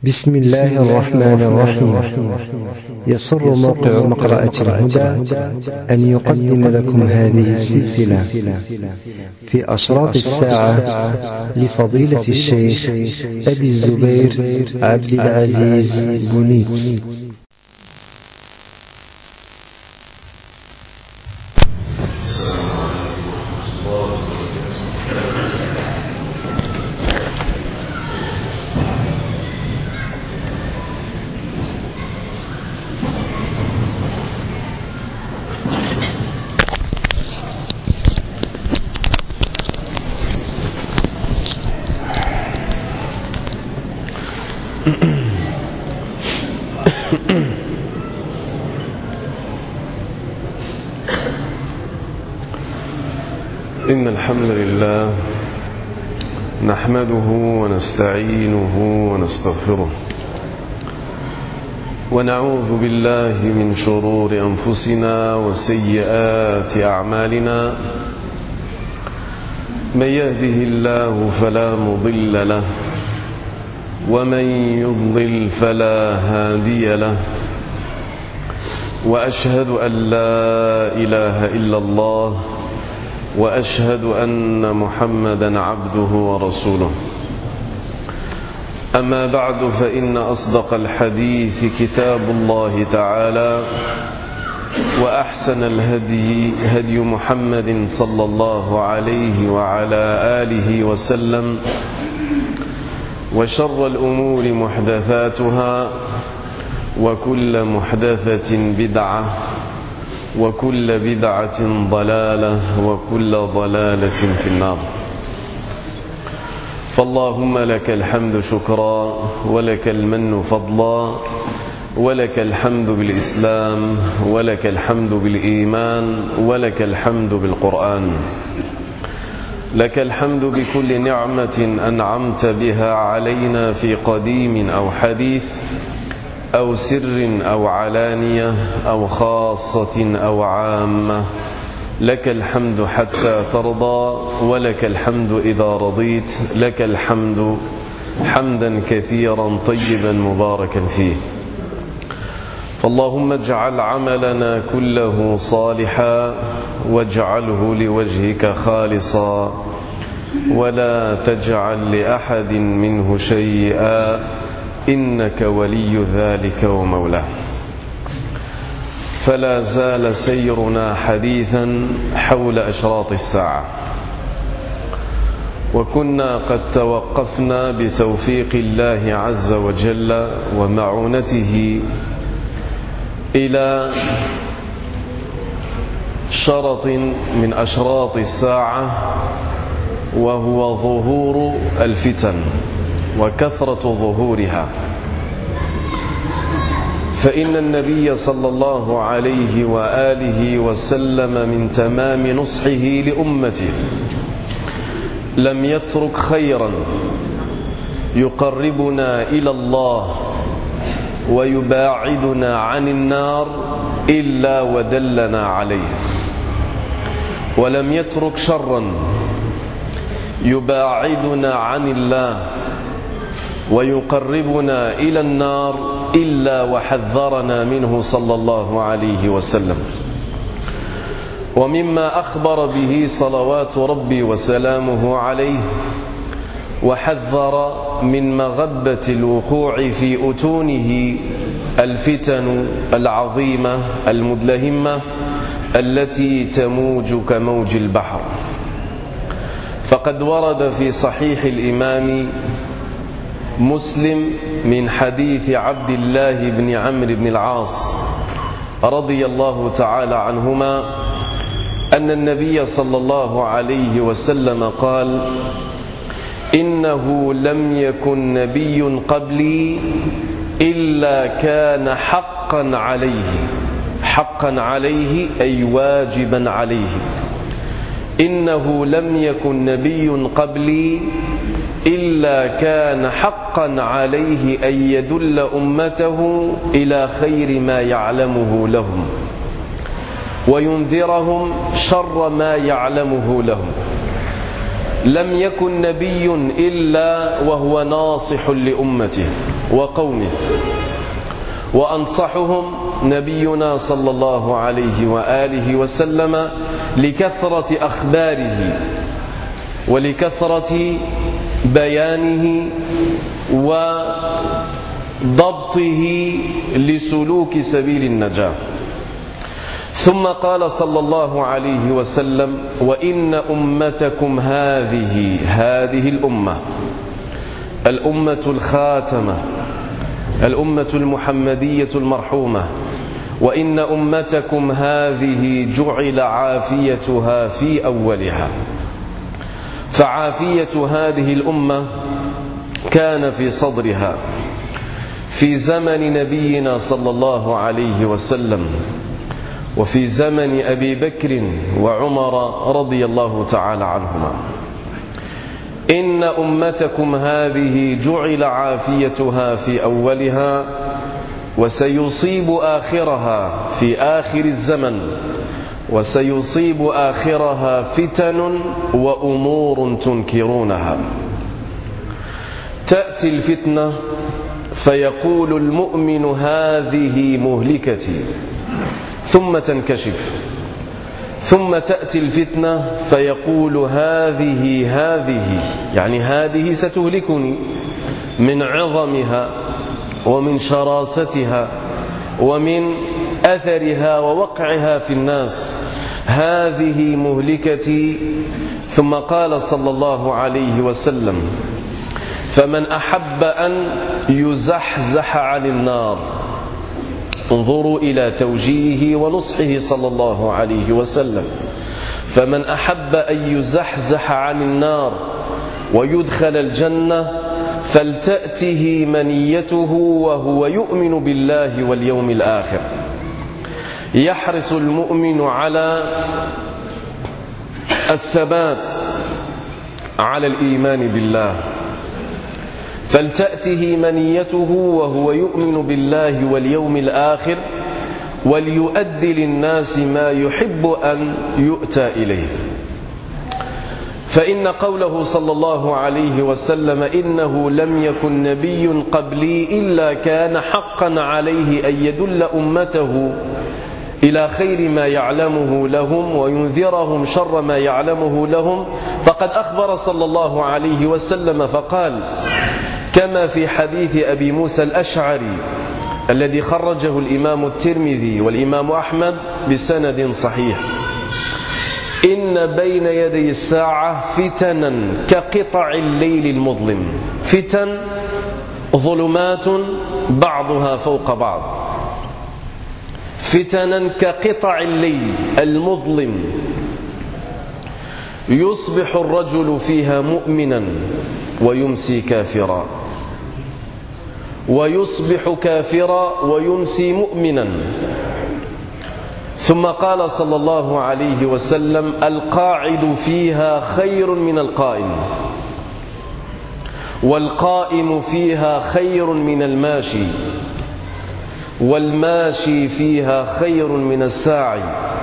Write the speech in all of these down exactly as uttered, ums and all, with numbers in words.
بسم الله الرحمن الرحيم. يسر موقع مقرأة الهدى أن يقدم لكم هذه السلسلة في أشراط الساعة لفضيلة الشيخ أبي الزبير عبد العزيز بنيت. إن الحمد لله نحمده ونستعينه ونستغفره ونعوذ بالله من شرور أنفسنا وسيئات أعمالنا. من يهده الله فلا مضل له ومن يضلل فلا هادي له، وأشهد أن لا إله إلا الله وأشهد أن محمدا عبده ورسوله. أما بعد، فإن أصدق الحديث كتاب الله تعالى، وأحسن الهدي هدي محمد صلى الله عليه وعلى آله وسلم، وشر الأمور محدثاتها، وكل محدثة بدعة، وكل بدعة ضلالة، وكل ضلالة في النار. فاللهم لك الحمد شكرا، ولك المن فضلا، ولك الحمد بالإسلام، ولك الحمد بالإيمان، ولك الحمد بالقرآن. لك الحمد بكل نعمة أنعمت بها علينا في قديم أو حديث، أو سر أو علانية، أو خاصة أو عامة. لك الحمد حتى ترضى، ولك الحمد إذا رضيت. لك الحمد حمدا كثيرا طيبا مباركا فيه. فاللهم اجعل عملنا كله صالحا، واجعله لوجهك خالصا، ولا تجعل لأحد منه شيئا، إنك ولي ذلك ومولاه. فلا زال سيرنا حديثا حول أشراط الساعة، وكنا قد توقفنا بتوفيق الله عز وجل ومعونته إلى شرط من أشراط الساعة، وهو ظهور الفتن وكثرة ظهورها. فإن النبي صلى الله عليه وآله وسلم من تمام نصحه لأمته لم يترك خيرا يقربنا إلى الله ويباعدنا عن النار إلا ودلنا عليه، ولم يترك شرا يباعدنا عن الله ويقربنا إلى النار إلا وحذرنا منه صلى الله عليه وسلم. ومما أخبر به صلوات ربي وسلامه عليه وحذر من مغبة الوقوع في أتونه الفتن العظيمة المدلهمة التي تموج كموج البحر. فقد ورد في صحيح الإمام مسلم من حديث عبد الله بن عمرو بن العاص رضي الله تعالى عنهما أن النبي صلى الله عليه وسلم قال: إنه لم يكن نبي قبلي إلا كان حقا عليه، حقا عليه أي واجبا عليه. إنه لم يكن نبي قبلي إلا كان حقا عليه أن يدل أمته إلى خير ما يعلمه لهم، وينذرهم شر ما يعلمه لهم. لم يكن نبي إلا وهو ناصح لأمته، وقومه، وأنصحهم نبينا صلى الله عليه وآله وسلم لكثرة أخباره ولكثرة بيانه وضبطه لسلوك سبيل النجاة. ثم قال صلى الله عليه وسلم: وإن أمتكم هذه هذه الأمة الأمة الخاتمة الأمة المحمدية المرحومة، وإن أمتكم هذه جعل عافيتها في أولها. فعافية هذه الأمة كان في صدرها في زمن نبينا صلى الله عليه وسلم، وفي زمن أبي بكر وعمر رضي الله تعالى عنهما. إن أمتكم هذه جعل عافيتها في أولها، وسيصيب آخرها في آخر الزمن، وسيصيب آخرها فتن وأمور تنكرونها. تأتي الفتنة فيقول المؤمن: هذه مهلكتي، ثم تنكشف. ثم تأتي الفتنة فيقول: هذه هذه يعني هذه ستهلكني، من عظمها ومن شراستها ومن أثرها ووقعها في الناس، هذه مهلكتي. ثم قال صلى الله عليه وسلم: فمن أحب أن يزحزح عن النار، انظروا إلى توجيهه ونصحه صلى الله عليه وسلم، فمن أحب أن يزحزح عن النار ويدخل الجنة فلتأته منيته وهو يؤمن بالله واليوم الآخر. يحرص المؤمن على الثبات على الإيمان بالله، فلتأته منيته وهو يؤمن بالله واليوم الآخر، وليؤدي للناس ما يحب أن يؤتى إليه. فإن قوله صلى الله عليه وسلم: إنه لم يكن نبي قبلي إلا كان حقا عليه أن يدل أمته إلى خير ما يعلمه لهم وينذرهم شر ما يعلمه لهم، فقد أخبر صلى الله عليه وسلم فقال، كما في حديث أبي موسى الأشعري الذي خرجه الإمام الترمذي والإمام أحمد بسند صحيح: إن بين يدي الساعة فتنا كقطع الليل المظلم. فتن ظلمات بعضها فوق بعض، فتنا كقطع الليل المظلم، يصبح الرجل فيها مؤمنا ويمسي كافرا، ويصبح كافرا ويمسي مؤمنا. ثم قال صلى الله عليه وسلم: القاعد فيها خير من القائم، والقائم فيها خير من الماشي، والماشي فيها خير من الساعي.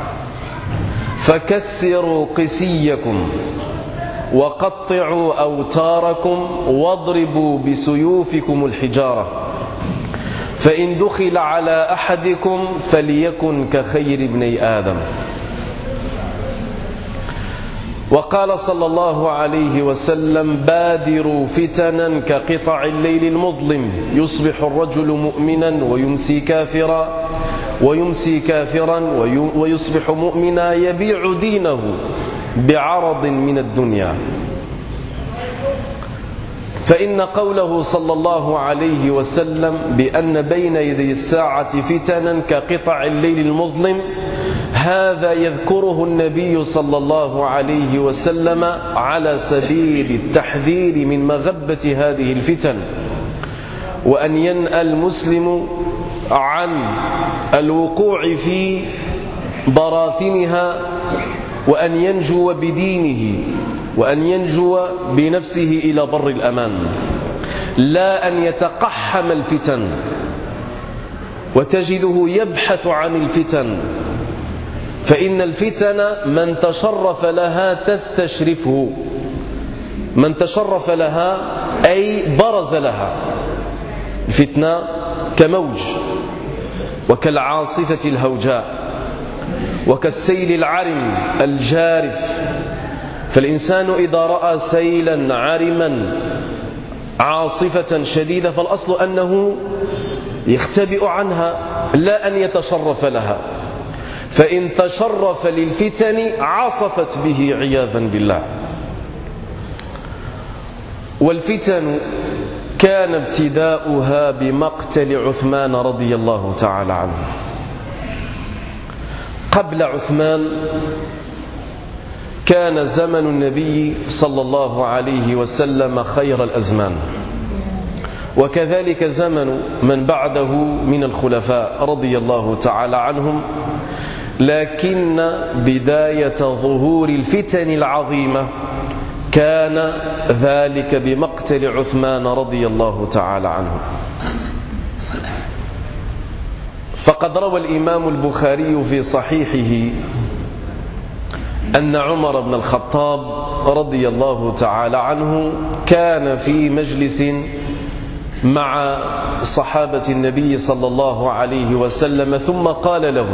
فكسروا قسيكم وقطعوا أوتاركم واضربوا بسيوفكم الحجارة، فإن دخل على أحدكم فليكن كخير ابني آدم. وقال صلى الله عليه وسلم: بادروا فتنا كقطع الليل المظلم، يصبح الرجل مؤمنا ويمسي كافرا، ويمسي كافرا ويصبح مؤمنا، يبيع دينه بعرض من الدنيا. فإن قوله صلى الله عليه وسلم بأن بين يدي الساعة فتنا كقطع الليل المظلم، هذا يذكره النبي صلى الله عليه وسلم على سبيل التحذير من مغبة هذه الفتن، وأن ينأى المسلم عن الوقوع في براثنها، وأن ينجو بدينه، وأن ينجو بنفسه إلى بر الأمان، لا أن يتقحم الفتن وتجده يبحث عن الفتن. فإن الفتن من تشرف لها تستشرفه، من تشرف لها أي برز لها. الفتنة كموج وكالعاصفة الهوجاء وكالسيل العرم الجارف. فالإنسان إذا رأى سيلا عرما عاصفة شديدة فالأصل أنه يختبئ عنها لا أن يتشرف لها، فإن تشرف للفتن عصفت به عياذا بالله. والفتن كان ابتداؤها بمقتل عثمان رضي الله تعالى عنه. قبل عثمان كان زمن النبي صلى الله عليه وسلم خير الأزمان، وكذلك زمن من بعده من الخلفاء رضي الله تعالى عنهم، لكن بداية ظهور الفتن العظيمة كان ذلك بمقتل عثمان رضي الله تعالى عنه. فقد روى الإمام البخاري في صحيحه أن عمر بن الخطاب رضي الله تعالى عنه كان في مجلس مع صحابة النبي صلى الله عليه وسلم ثم قال لهم: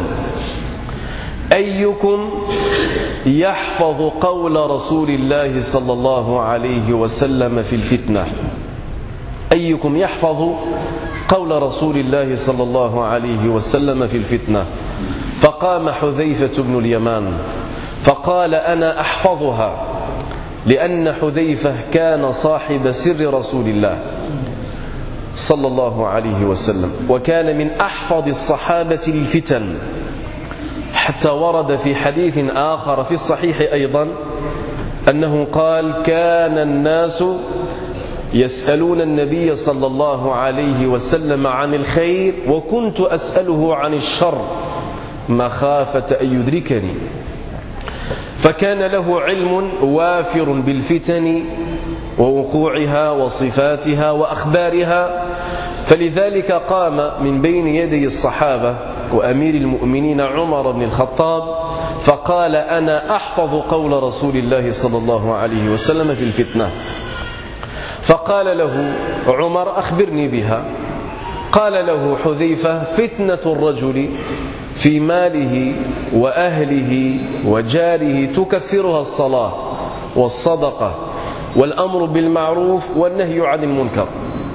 أيكم يحفظ قول رسول الله صلى الله عليه وسلم في الفتنة؟ أيكم يحفظ قول رسول الله صلى الله عليه وسلم في الفتنة؟ فقام حذيفة بن اليمان فقال: أنا أحفظها، لأن حذيفة كان صاحب سر رسول الله صلى الله عليه وسلم، وكان من أحفظ الصحابة للفتن، حتى ورد في حديث آخر في الصحيح أيضا أنه قال: كان الناس يسألون النبي صلى الله عليه وسلم عن الخير وكنت أسأله عن الشر مخافة أن يدركني. فكان له علم وافر بالفتن ووقوعها وصفاتها وأخبارها، فلذلك قام من بين يدي الصحابة وأمير المؤمنين عمر بن الخطاب فقال: أنا أحفظ قول رسول الله صلى الله عليه وسلم في الفتنة. فقال له عمر: أخبرني بها. قال له حذيفة: فتنة الرجل في ماله وأهله وجاره تكفرها الصلاة والصدقة والأمر بالمعروف والنهي عن المنكر.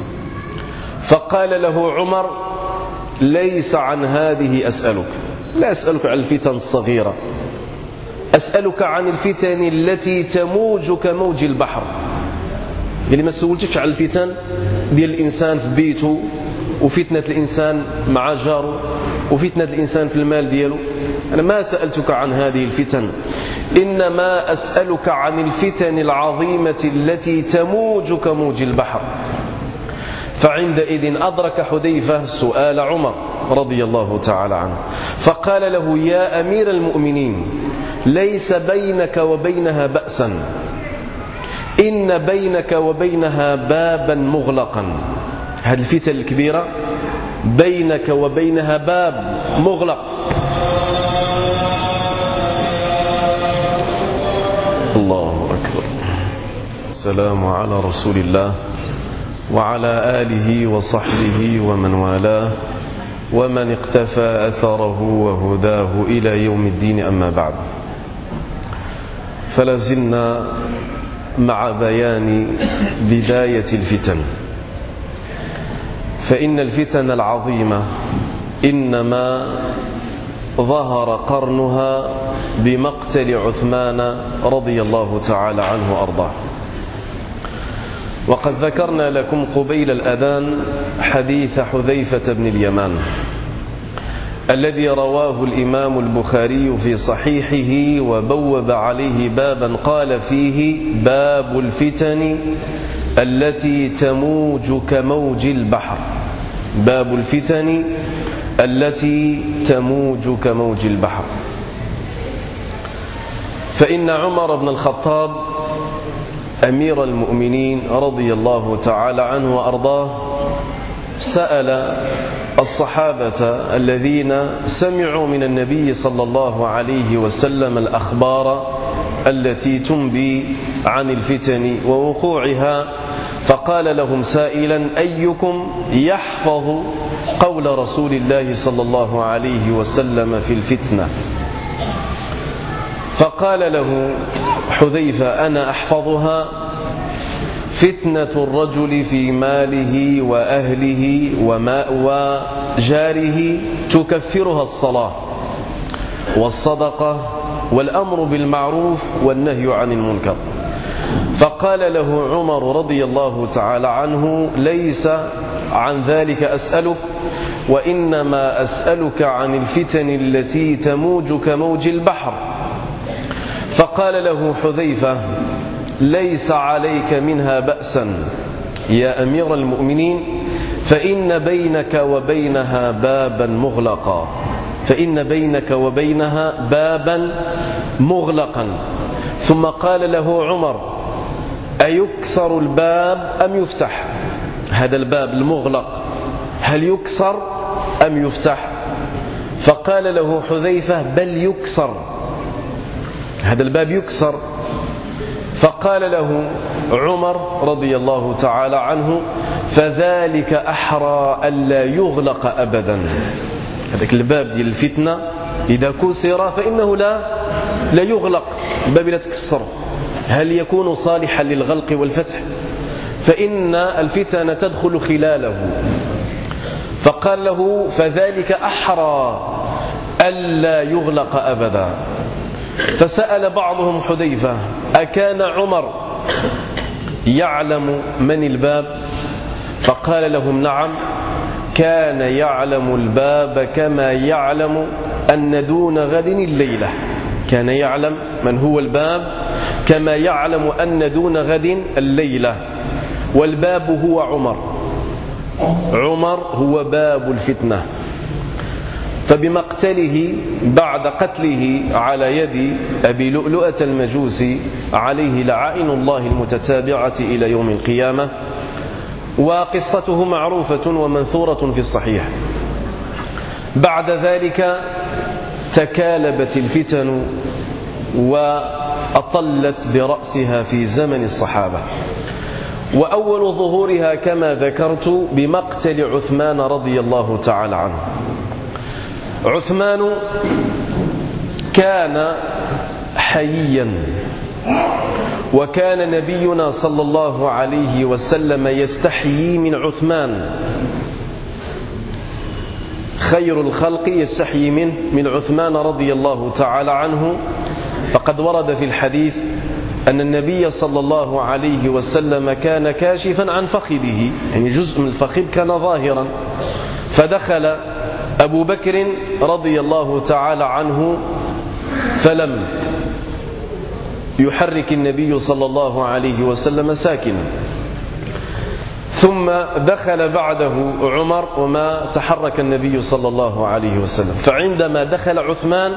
فقال له عمر: ليس عن هذه أسألك، لا أسألك عن الفتن الصغيرة، أسألك عن الفتن التي تموج كموج البحر. يعني ما سولتكش على الفتن ديال الإنسان في بيته، وفتنة الإنسان مع جاره، وفتنة الإنسان في المال دياله. أنا ما سألتك عن هذه الفتن، إنما أسألك عن الفتن العظيمة التي تموج كموج البحر. فعندئذ أدرك حذيفة سؤال عمر رضي الله تعالى عنه، فقال له: يا أمير المؤمنين، ليس بينك وبينها بأسا، إن بينك وبينها بابا مغلقا. هذه الفتن الكبيرة بينك وبينها باب مغلق. الله أكبر. السلام على رسول الله وعلى آله وصحبه ومن والاه ومن اقتفى أثره وهداه إلى يوم الدين، أما بعد. فلازلنا مع بيان بداية الفتن، فإن الفتن العظيمة إنما ظهر قرنها بمقتل عثمان رضي الله تعالى عنه وأرضاه. وقد ذكرنا لكم قبيل الأذان حديث حذيفة بن اليمان الذي رواه الإمام البخاري في صحيحه وبوب عليه بابا قال فيه: باب الفتن التي تموج كموج البحر. باب الفتن التي تموج كموج البحر. فإن عمر بن الخطاب أمير المؤمنين رضي الله تعالى عنه وأرضاه سأل الصحابة الذين سمعوا من النبي صلى الله عليه وسلم الأخبار التي تنبي عن الفتن ووقوعها، فقال لهم سائلا: أيكم يحفظ قول رسول الله صلى الله عليه وسلم في الفتنة؟ فقال له حذيفة: أنا أحفظها: فتنة الرجل في ماله وأهله وجاره تكفرها الصلاة والصدقة والأمر بالمعروف والنهي عن المنكر. فقال له عمر رضي الله تعالى عنه: ليس عن ذلك أسألك، وإنما أسألك عن الفتن التي تموج كموج البحر. فقال له حذيفة: ليس عليك منها بأسا يا أمير المؤمنين، فإن بينك وبينها بابا مغلقا فإن بينك وبينها بابا مغلقا. ثم قال له عمر: أيكسر الباب أم يفتح؟ هذا الباب المغلق هل يكسر أم يفتح؟ فقال له حذيفة: بل يكسر، هذا الباب يكسر. فقال له عمر رضي الله تعالى عنه: فذلك أحرى ألا يغلق أبدا. هذاك الباب ديال الفتنة إذا كسر فإنه لا لا يغلق، الباب لا تكسر، هل يكون صالحا للغلق والفتح؟ فإن الفتن تدخل خلاله. فقال له: فذلك أحرى ألا يغلق أبدا. فسأل بعضهم حذيفة: أكان عمر يعلم من الباب؟ فقال لهم: نعم، كان يعلم الباب كما يعلم أن دون غد الليلة. كان يعلم من هو الباب كما يعلم أن دون غد الليلة. والباب هو عمر، عمر هو باب الفتنة. فبمقتله بعد قتله على يد أبي لؤلؤة المجوسي عليه لعائن الله المتتابعة إلى يوم القيامة، وقصته معروفة ومنثورة في الصحيح. بعد ذلك تكالبت الفتن وأطلت برأسها في زمن الصحابة، وأول ظهورها كما ذكرت بمقتل عثمان رضي الله تعالى عنه. عثمان كان حييا، وكان نبينا صلى الله عليه وسلم يستحيي من عثمان، خير الخلق يستحيي منه من عثمان رضي الله تعالى عنه. فقد ورد في الحديث أن النبي صلى الله عليه وسلم كان كاشفا عن فخذه، يعني جزء من الفخذ كان ظاهرا، فدخل أبو بكر رضي الله تعالى عنه فلم يحرك النبي صلى الله عليه وسلم ساكنا، ثم دخل بعده عمر وما تحرك النبي صلى الله عليه وسلم. فعندما دخل عثمان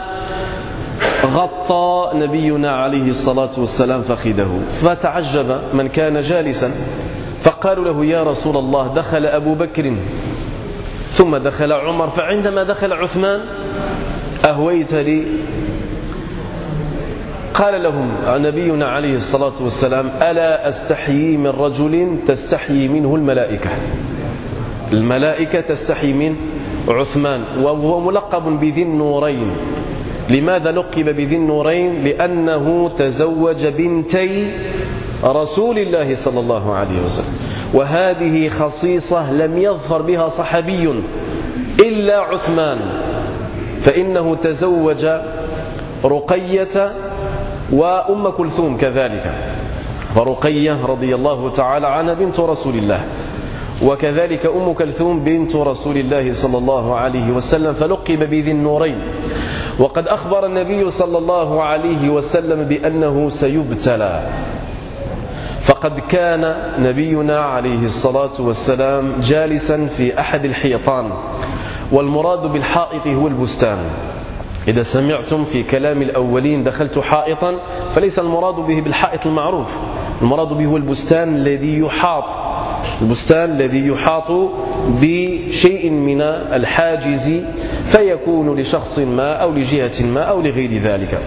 غطى نبينا عليه الصلاة والسلام فخذه، فتعجب من كان جالسا، فقالوا له: يا رسول الله، دخل أبو بكر ثم دخل عمر، فعندما دخل عثمان أهويت لي؟ قال لهم نبينا عليه الصلاة والسلام: ألا أستحيي من رجل تستحيي منه الملائكة. الملائكة تستحيي من عثمان، وهو ملقب بذي النورين. لماذا لقب بذي النورين؟ لأنه تزوج بنتي رسول الله صلى الله عليه وسلم، وهذه خصيصة لم يظفر بها صحابي إلا عثمان، فإنه تزوج رقية وأم كلثوم كذلك، فرقية رضي الله تعالى عنها بنت رسول الله، وكذلك أم كلثوم بنت رسول الله صلى الله عليه وسلم، فلقب بذي النورين. وقد أخبر النبي صلى الله عليه وسلم بأنه سيبتلى، فقد كان نبينا عليه الصلاة والسلام جالسا في أحد الحيطان، والمراد بالحائط هو البستان. إذا سمعتم في كلام الأولين دخلت حائطا، فليس المراد به بالحائط المعروف، المراد به هو البستان الذي يحاط، البستان الذي يحاط بشيء من الحاجز، فيكون لشخص ما أو لجهة ما أو لغير ذلك.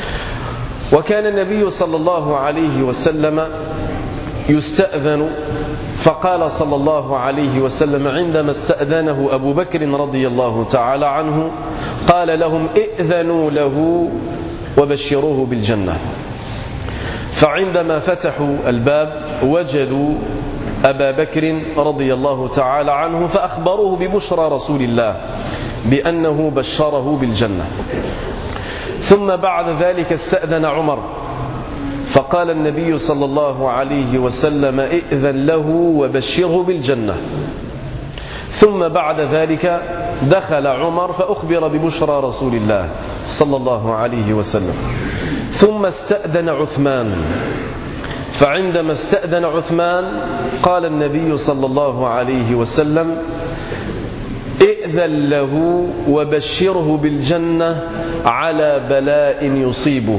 وكان النبي صلى الله عليه وسلم يستأذن فقال صلى الله عليه وسلم عندما استأذنه أبو بكر رضي الله تعالى عنه قال لهم ائذنوا له وبشروه بالجنة. فعندما فتحوا الباب وجدوا أبا بكر رضي الله تعالى عنه فأخبروه ببشرى رسول الله بأنه بشره بالجنة. ثم بعد ذلك استأذن عمر فقال النبي صلى الله عليه وسلم ائذن له وبشره بالجنة. ثم بعد ذلك دخل عمر فأخبر ببشرى رسول الله صلى الله عليه وسلم. ثم استأذن عثمان فعندما استأذن عثمان قال النبي صلى الله عليه وسلم ائذن له وبشره بالجنة على بلاء يصيبه.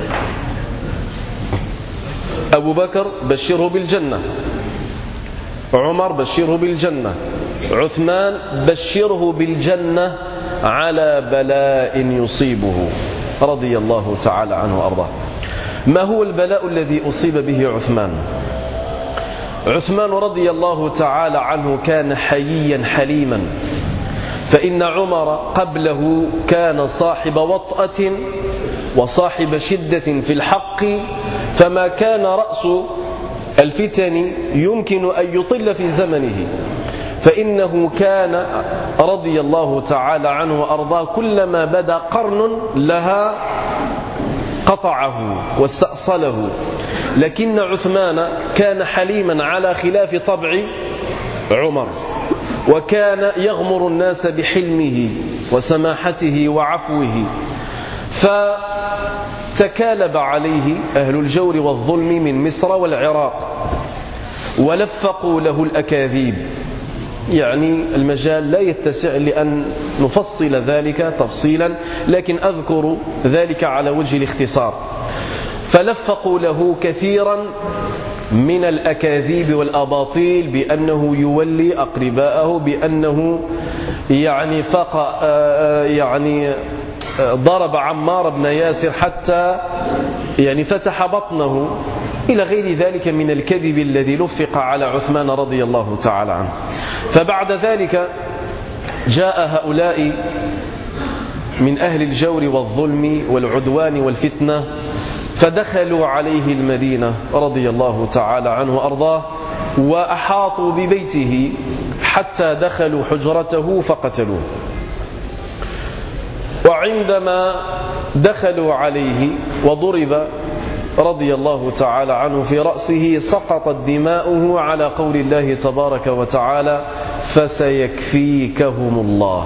أبو بكر بشره بالجنة، عمر بشره بالجنة، عثمان بشره بالجنة على بلاء يصيبه رضي الله تعالى عنه وأرضاه. ما هو البلاء الذي أصيب به عثمان؟ عثمان رضي الله تعالى عنه كان حييا حليما، فإن عمر قبله كان صاحب وطأة وصاحب شدة في الحق، فما كان رأس الفتن يمكن أن يطل في زمنه، فإنه كان رضي الله تعالى عنه وأرضاه كلما بدا قرن لها قطعه واستأصله. لكن عثمان كان حليما على خلاف طبع عمر، وكان يغمر الناس بحلمه وسماحته وعفوه، فتكالب عليه أهل الجور والظلم من مصر والعراق ولفقوا له الأكاذيب. يعني المجال لا يتسع لأن نفصل ذلك تفصيلا، لكن أذكر ذلك على وجه الاختصار. فلفقوا له كثيرا من الأكاذيب والأباطيل بأنه يولي أقرباءه، بأنه يعني فق يعني ضرب عمار بن ياسر حتى يعني فتح بطنه، إلى غير ذلك من الكذب الذي لفق على عثمان رضي الله تعالى عنه. فبعد ذلك جاء هؤلاء من أهل الجور والظلم والعدوان والفتنة فدخلوا عليه المدينة رضي الله تعالى عنه وأرضاه، وأحاطوا ببيته حتى دخلوا حجرته فقتلوه. وعندما دخلوا عليه وضرب رضي الله تعالى عنه في رأسه سقطت دماؤه على قول الله تبارك وتعالى فسيكفيكهم الله.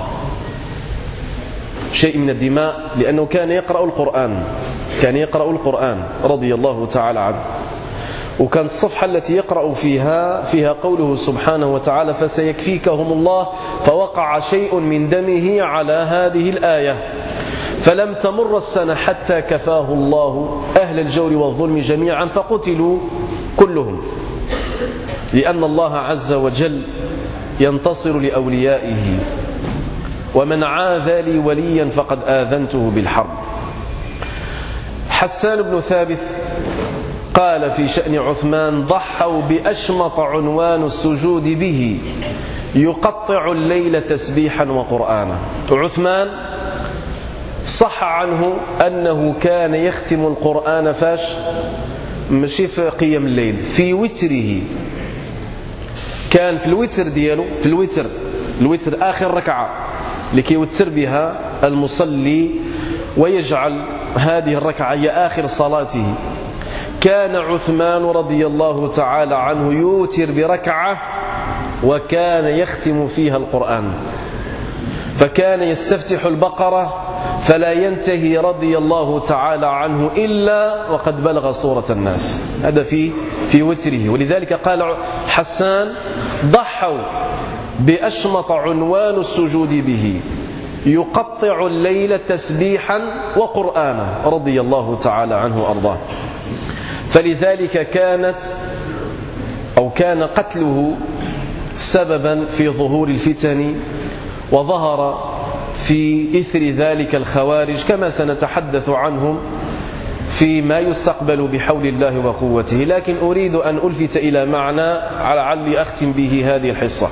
شيء من الدماء لأنه كان يقرأ القرآن، كان يقرأ القرآن رضي الله تعالى عنه، وكان الصفحة التي يقرأ فيها فيها قوله سبحانه وتعالى فسيكفيكهم الله، فوقع شيء من دمه على هذه الآية. فلم تمر السنة حتى كفاه الله أهل الجور والظلم جميعا فقتلوا كلهم، لأن الله عز وجل ينتصر لأوليائه، ومن عاذ لي وليا فقد آذنته بالحرب. حسان بن ثابت قال في شأن عثمان ضحوا بأشمط عنوان السجود به يقطع الليل تسبيحا وقرآنا. عثمان صح عنه أنه كان يختم القرآن فاش ماشي في قيام الليل، في وتره. كان في الوتر دياله، في الوتر الوتر آخر ركعة لكي يوتر بها المصلي ويجعل هذه الركعة هي آخر صلاته. كان عثمان رضي الله تعالى عنه يوتر بركعة وكان يختم فيها القرآن، فكان يستفتح البقرة فلا ينتهي رضي الله تعالى عنه إلا وقد بلغ سورة الناس. هذا في في وتره. ولذلك قال حسان ضحوا بأشمط عنوان السجود به يقطع الليل تسبيحا وقرآنا رضي الله تعالى عنه وأرضاه. فلذلك كانت أو كان قتله سببا في ظهور الفتن، وظهر في إثر ذلك الخوارج كما سنتحدث عنهم فيما يستقبل بحول الله وقوته، لكن أريد أن ألفت إلى معنى لعلي أختم به هذه الحصة.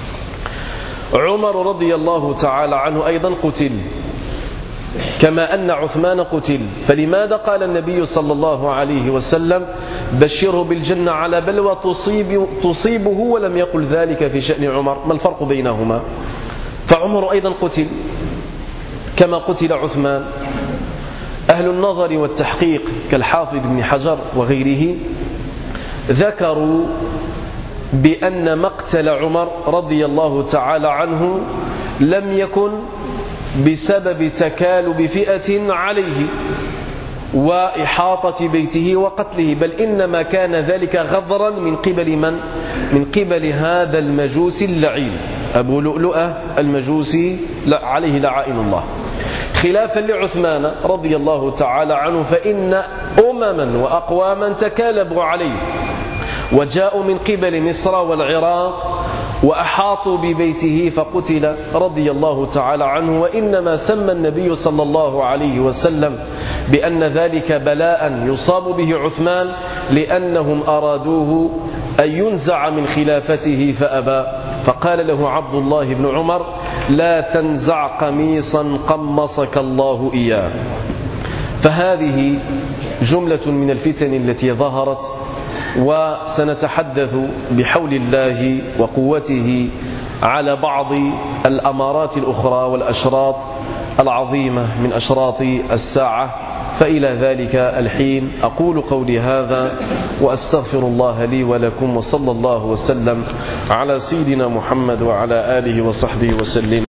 عمر رضي الله تعالى عنه أيضا قتل كما أن عثمان قتل، فلماذا قال النبي صلى الله عليه وسلم بشره بالجنة على بلوى تصيب تصيبه ولم يقل ذلك في شأن عمر؟ ما الفرق بينهما؟ فعمر أيضا قتل كما قتل عثمان. أهل النظر والتحقيق كالحافظ بن حجر وغيره ذكروا بأن مقتل عمر رضي الله تعالى عنه لم يكن بسبب تكالب فئة عليه وإحاطة بيته وقتله، بل إنما كان ذلك غضرا من قبل من؟ من قبل هذا المجوسي اللعين أبو لؤلؤة المجوسي عليه لعائن الله، خلافا لعثمان رضي الله تعالى عنه، فإن أمما وأقواما تكالبوا عليه وجاءوا من قبل مصر والعراق وأحاطوا ببيته فقتل رضي الله تعالى عنه. وإنما سمى النبي صلى الله عليه وسلم بأن ذلك بلاء يصاب به عثمان لأنهم أرادوه أن ينزع من خلافته فأبى، فقال له عبد الله بن عمر لا تنزع قميصا قمصك الله إياه. فهذه جملة من الفتن التي ظهرت، وسنتحدث بحول الله وقوته على بعض الأمارات الأخرى والأشراط العظيمة من أشراط الساعة. فإلى ذلك الحين أقول قولي هذا وأستغفر الله لي ولكم، وصلى الله وسلم على سيدنا محمد وعلى آله وصحبه وسلم.